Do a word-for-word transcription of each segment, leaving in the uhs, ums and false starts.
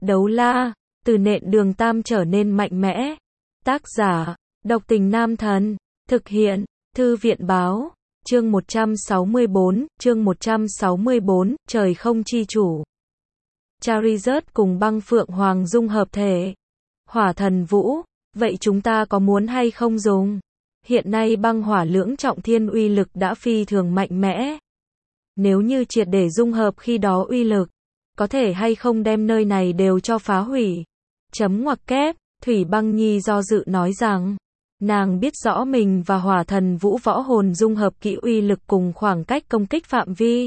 Đấu la, từ nện đường tam trở nên mạnh mẽ. Tác giả, độc tình nam thần. Thực hiện, thư viện báo. Chương một trăm sáu mươi bốn, chương một trăm sáu mươi bốn, trời không chi chủ. Charizard cùng băng phượng hoàng dung hợp thể. Hỏa thần vũ, vậy chúng ta có muốn hay không dùng? Hiện nay băng hỏa lưỡng trọng thiên uy lực đã phi thường mạnh mẽ. Nếu như triệt để dung hợp khi đó uy lực, có thể hay không đem nơi này đều cho phá hủy. Chấm ngoặc kép, Thủy Băng Nhi do dự nói rằng, nàng biết rõ mình và hỏa thần vũ võ hồn dung hợp kỹ uy lực cùng khoảng cách công kích phạm vi.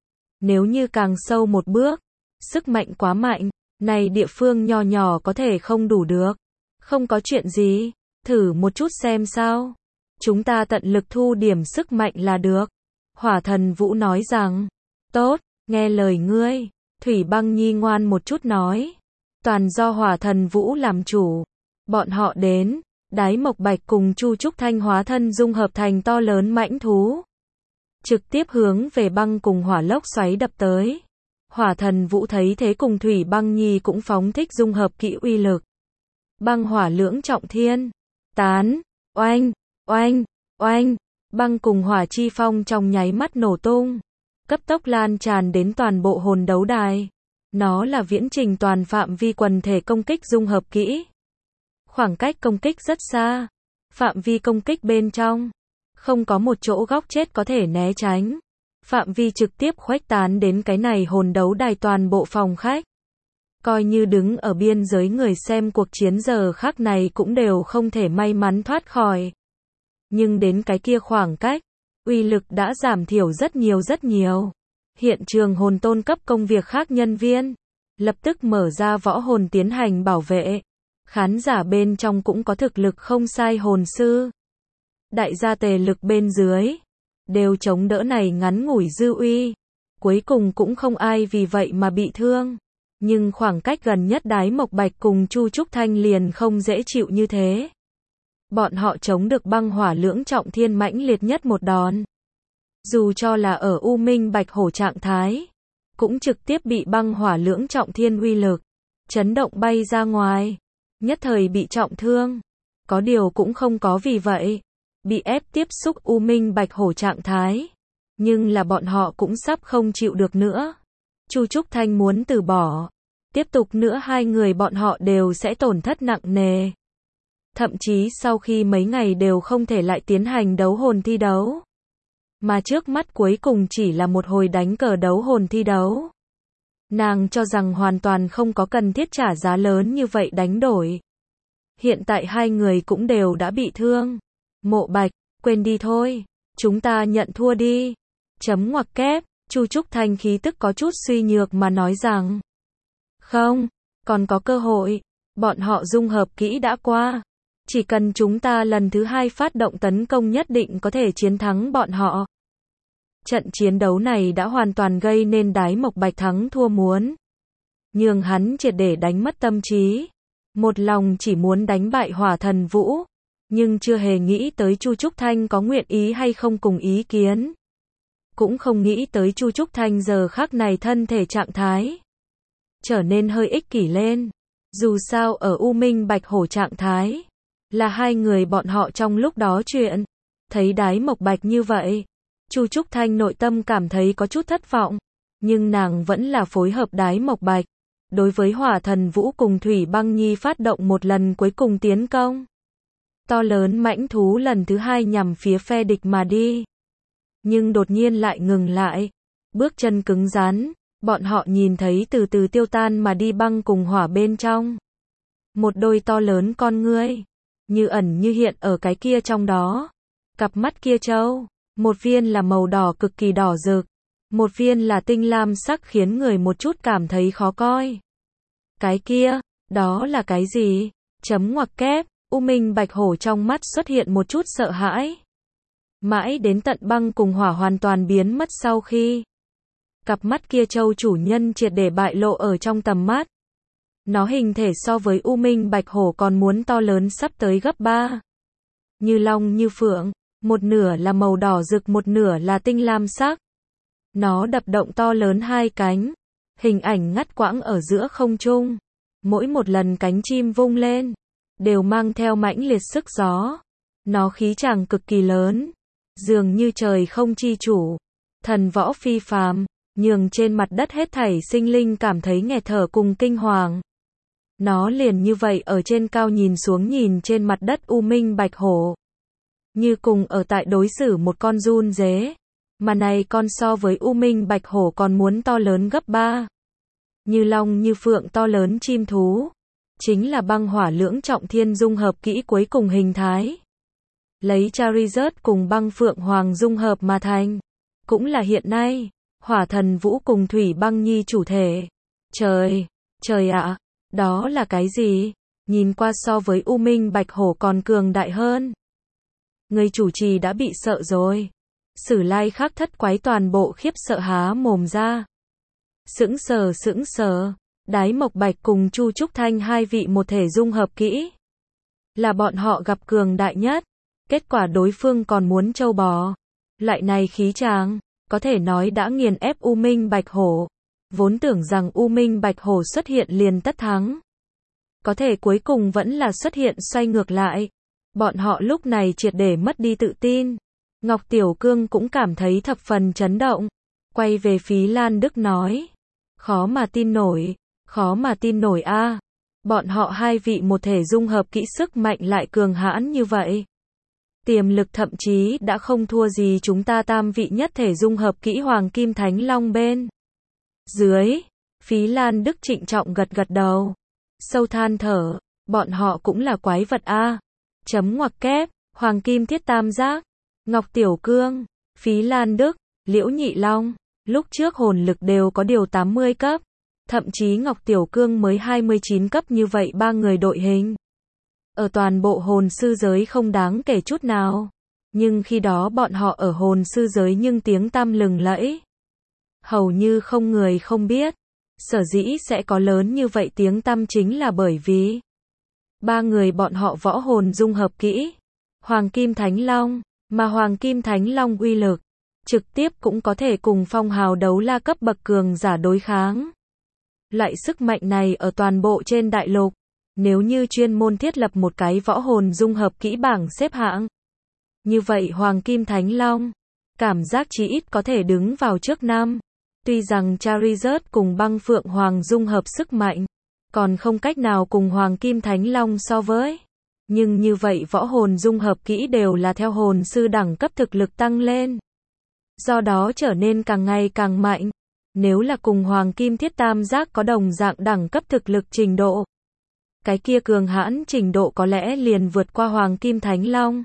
Nếu như càng sâu một bước, sức mạnh quá mạnh, này địa phương nhỏ nhỏ có thể không đủ được. Không có chuyện gì, thử một chút xem sao. Chúng ta tận lực thu điểm sức mạnh là được. Hỏa thần vũ nói rằng, tốt, nghe lời ngươi. Thủy Băng Nhi ngoan một chút nói, toàn do hỏa thần vũ làm chủ. Bọn họ đến, Đái Mộc Bạch cùng Chu Trúc Thanh hóa thân dung hợp thành to lớn mãnh thú. Trực tiếp hướng về băng cùng hỏa lốc xoáy đập tới. Hỏa thần vũ thấy thế cùng Thủy Băng Nhi cũng phóng thích dung hợp kỹ uy lực. Băng hỏa lưỡng trọng thiên. Tán, oanh, oanh, oanh, băng cùng hỏa chi phong trong nháy mắt nổ tung. Cấp tốc lan tràn đến toàn bộ hồn đấu đài. Nó là viễn trình toàn phạm vi quần thể công kích dung hợp kỹ. Khoảng cách công kích rất xa. Phạm vi công kích bên trong. Không có một chỗ góc chết có thể né tránh. Phạm vi trực tiếp khuếch tán đến cái này hồn đấu đài toàn bộ phòng khách. Coi như đứng ở biên giới người xem cuộc chiến giờ khắc này cũng đều không thể may mắn thoát khỏi. Nhưng đến cái kia khoảng cách, uy lực đã giảm thiểu rất nhiều rất nhiều. Hiện trường hồn tôn cấp công việc khác nhân viên, lập tức mở ra võ hồn tiến hành bảo vệ. Khán giả bên trong cũng có thực lực không sai hồn sư. Đại gia tề lực bên dưới, đều chống đỡ này ngắn ngủi dư uy. Cuối cùng cũng không ai vì vậy mà bị thương. Nhưng khoảng cách gần nhất Đái Mộc Bạch cùng Chu Trúc Thanh liền không dễ chịu như thế. Bọn họ chống được băng hỏa lưỡng trọng thiên mãnh liệt nhất một đòn. Dù cho là ở U Minh Bạch Hổ trạng thái, cũng trực tiếp bị băng hỏa lưỡng trọng thiên uy lực chấn động bay ra ngoài, nhất thời bị trọng thương. Có điều cũng không có vì vậy bị ép tiếp xúc U Minh Bạch Hổ trạng thái, nhưng là bọn họ cũng sắp không chịu được nữa. Chu Trúc Thanh muốn từ bỏ, tiếp tục nữa hai người bọn họ đều sẽ tổn thất nặng nề. Thậm chí sau khi mấy ngày đều không thể lại tiến hành đấu hồn thi đấu. Mà trước mắt cuối cùng chỉ là một hồi đánh cờ đấu hồn thi đấu. Nàng cho rằng hoàn toàn không có cần thiết trả giá lớn như vậy đánh đổi. Hiện tại hai người cũng đều đã bị thương. Mộ Bạch, quên đi thôi, chúng ta nhận thua đi. Chấm ngoặc kép, Chu Trúc Thanh khí tức có chút suy nhược mà nói rằng, không, còn có cơ hội, bọn họ dung hợp kỹ đã qua. Chỉ cần chúng ta lần thứ hai phát động tấn công nhất định có thể chiến thắng bọn họ. Trận chiến đấu này đã hoàn toàn gây nên Đái Mộc Bạch thắng thua muốn. Nhường hắn triệt để đánh mất tâm trí. Một lòng chỉ muốn đánh bại hỏa thần vũ. Nhưng chưa hề nghĩ tới Chu Trúc Thanh có nguyện ý hay không cùng ý kiến. Cũng không nghĩ tới Chu Trúc Thanh giờ khắc này thân thể trạng thái trở nên hơi ích kỷ lên. Dù sao ở U Minh Bạch Hổ trạng thái là hai người bọn họ trong lúc đó chuyện. Thấy Đái Mộc Bạch như vậy, Chu Trúc Thanh nội tâm cảm thấy có chút thất vọng, nhưng nàng vẫn là phối hợp Đái Mộc Bạch. Đối với hỏa thần vũ cùng Thủy Băng Nhi phát động một lần cuối cùng tiến công. To lớn mãnh thú lần thứ hai nhằm phía phe địch mà đi. Nhưng đột nhiên lại ngừng lại. Bước chân cứng rắn, bọn họ nhìn thấy từ từ tiêu tan mà đi băng cùng hỏa bên trong. Một đôi to lớn con ngươi, như ẩn như hiện ở cái kia trong đó. Cặp mắt kia trâu, một viên là màu đỏ cực kỳ đỏ rực, một viên là tinh lam sắc khiến người một chút cảm thấy khó coi. Cái kia, đó là cái gì? Chấm ngoặc kép, U Minh Bạch Hổ trong mắt xuất hiện một chút sợ hãi. Mãi đến tận băng cùng hỏa hoàn toàn biến mất sau khi cặp mắt kia châu chủ nhân triệt để bại lộ ở trong tầm mắt. Nó hình thể so với U Minh Bạch Hổ còn muốn to lớn sắp tới gấp ba. Như long như phượng, một nửa là màu đỏ rực một nửa là tinh lam sắc. Nó đập động to lớn hai cánh, hình ảnh ngắt quãng ở giữa không trung. Mỗi một lần cánh chim vung lên, đều mang theo mãnh liệt sức gió. Nó khí tràng cực kỳ lớn, dường như trời không chi chủ, thần võ phi phàm, nhường trên mặt đất hết thảy sinh linh cảm thấy nghẹt thở cùng kinh hoàng. Nó liền như vậy ở trên cao nhìn xuống nhìn trên mặt đất U Minh Bạch Hổ. Như cùng ở tại đối xử một con giun dế, mà này con so với U Minh Bạch Hổ còn muốn to lớn gấp ba. Như long như phượng to lớn chim thú, chính là băng hỏa lưỡng trọng thiên dung hợp kỹ cuối cùng hình thái. Lấy Charizard cùng băng phượng hoàng dung hợp mà thành, cũng là hiện nay, hỏa thần vũ cùng thủy băng nhi chủ thể. Trời, trời ạ, đó là cái gì? Nhìn qua so với U Minh Bạch Hổ còn cường đại hơn. Người chủ trì đã bị sợ rồi. Sử Lai Khắc thất quái toàn bộ khiếp sợ há mồm ra. Sững sờ sững sờ, Đái Mộc Bạch cùng Chu Trúc Thanh hai vị một thể dung hợp kỹ. Là bọn họ gặp cường đại nhất. Kết quả đối phương còn muốn trâu bò. Loại này khí tràng, có thể nói đã nghiền ép U Minh Bạch Hổ. Vốn tưởng rằng U Minh Bạch Hổ xuất hiện liền tất thắng. Có thể cuối cùng vẫn là xuất hiện xoay ngược lại. Bọn họ lúc này triệt để mất đi tự tin. Ngọc Tiểu Cương cũng cảm thấy thập phần chấn động. Quay về Phí Lan Đức nói. Khó mà tin nổi, khó mà tin nổi a. À. Bọn họ hai vị một thể dung hợp kỹ sức mạnh lại cường hãn như vậy. Tiềm lực thậm chí đã không thua gì chúng ta tam vị nhất thể dung hợp kỹ Hoàng Kim Thánh Long bên dưới. Phí Lan Đức trịnh trọng gật gật đầu. Sâu than thở, bọn họ cũng là quái vật a. À. Chấm ngoặc kép, Hoàng Kim Thiết Tam Giác, Ngọc Tiểu Cương, Phí Lan Đức, Liễu Nhị Long, lúc trước hồn lực đều có điều tám mươi cấp, thậm chí Ngọc Tiểu Cương mới hai mươi chín cấp như vậy ba người đội hình. Ở toàn bộ hồn sư giới không đáng kể chút nào, nhưng khi đó bọn họ ở hồn sư giới nhưng tiếng tăm lừng lẫy. Hầu như không người không biết, sở dĩ sẽ có lớn như vậy tiếng tăm chính là bởi vì ba người bọn họ võ hồn dung hợp kỹ, Hoàng Kim Thánh Long, mà Hoàng Kim Thánh Long uy lực, trực tiếp cũng có thể cùng phong hào đấu la cấp bậc cường giả đối kháng. Loại sức mạnh này ở toàn bộ trên đại lục, nếu như chuyên môn thiết lập một cái võ hồn dung hợp kỹ bảng xếp hạng, như vậy Hoàng Kim Thánh Long, cảm giác chí ít có thể đứng vào trước năm. Tuy rằng Charizard cùng băng phượng hoàng dung hợp sức mạnh, còn không cách nào cùng Hoàng Kim Thánh Long so với. Nhưng như vậy võ hồn dung hợp kỹ đều là theo hồn sư đẳng cấp thực lực tăng lên. Do đó trở nên càng ngày càng mạnh. Nếu là cùng Hoàng Kim Thiết Tam Giác có đồng dạng đẳng cấp thực lực trình độ, cái kia cường hãn trình độ có lẽ liền vượt qua Hoàng Kim Thánh Long.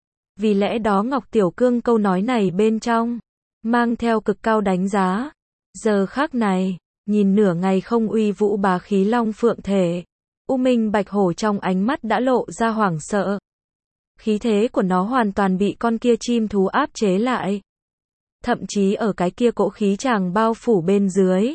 Vì lẽ đó Ngọc Tiểu Cương câu nói này bên trong, mang theo cực cao đánh giá. Giờ khác này, nhìn nửa ngày không uy vũ bá khí long phượng thể, U Minh Bạch Hổ trong ánh mắt đã lộ ra hoảng sợ. Khí thế của nó hoàn toàn bị con kia chim thú áp chế lại. Thậm chí ở cái kia cỗ khí tràng bao phủ bên dưới,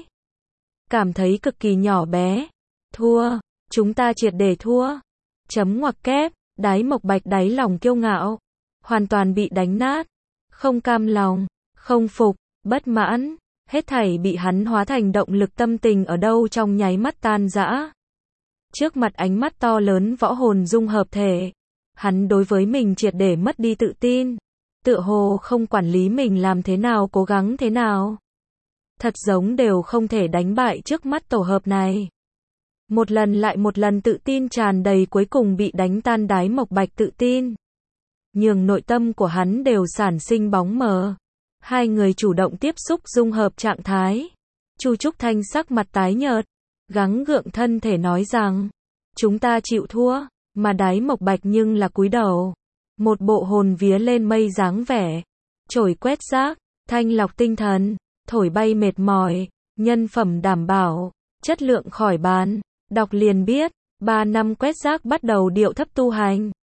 cảm thấy cực kỳ nhỏ bé. Thua, chúng ta triệt để thua. Chấm ngoặc kép, Đái Mộc Bạch đáy lòng kiêu ngạo, hoàn toàn bị đánh nát. Không cam lòng, không phục, bất mãn, hết thảy bị hắn hóa thành động lực tâm tình ở đâu trong nháy mắt tan rã. Trước mặt ánh mắt to lớn võ hồn dung hợp thể, hắn đối với mình triệt để mất đi tự tin. Tựa hồ không quản lý mình làm thế nào cố gắng thế nào. Thật giống đều không thể đánh bại trước mắt tổ hợp này. Một lần lại một lần tự tin tràn đầy cuối cùng bị đánh tan. Đái Mộc Bạch tự tin, nhường nội tâm của hắn đều sản sinh bóng mờ. Hai người chủ động tiếp xúc dung hợp trạng thái. Chu Trúc Thanh sắc mặt tái nhợt, gắng gượng thân thể nói rằng, chúng ta chịu thua, mà Đái Mộc Bạch nhưng là cúi đầu. Một bộ hồn vía lên mây dáng vẻ, chổi quét rác, thanh lọc tinh thần, thổi bay mệt mỏi, nhân phẩm đảm bảo, chất lượng khỏi bàn, đọc liền biết, ba năm quét rác bắt đầu điệu thấp tu hành.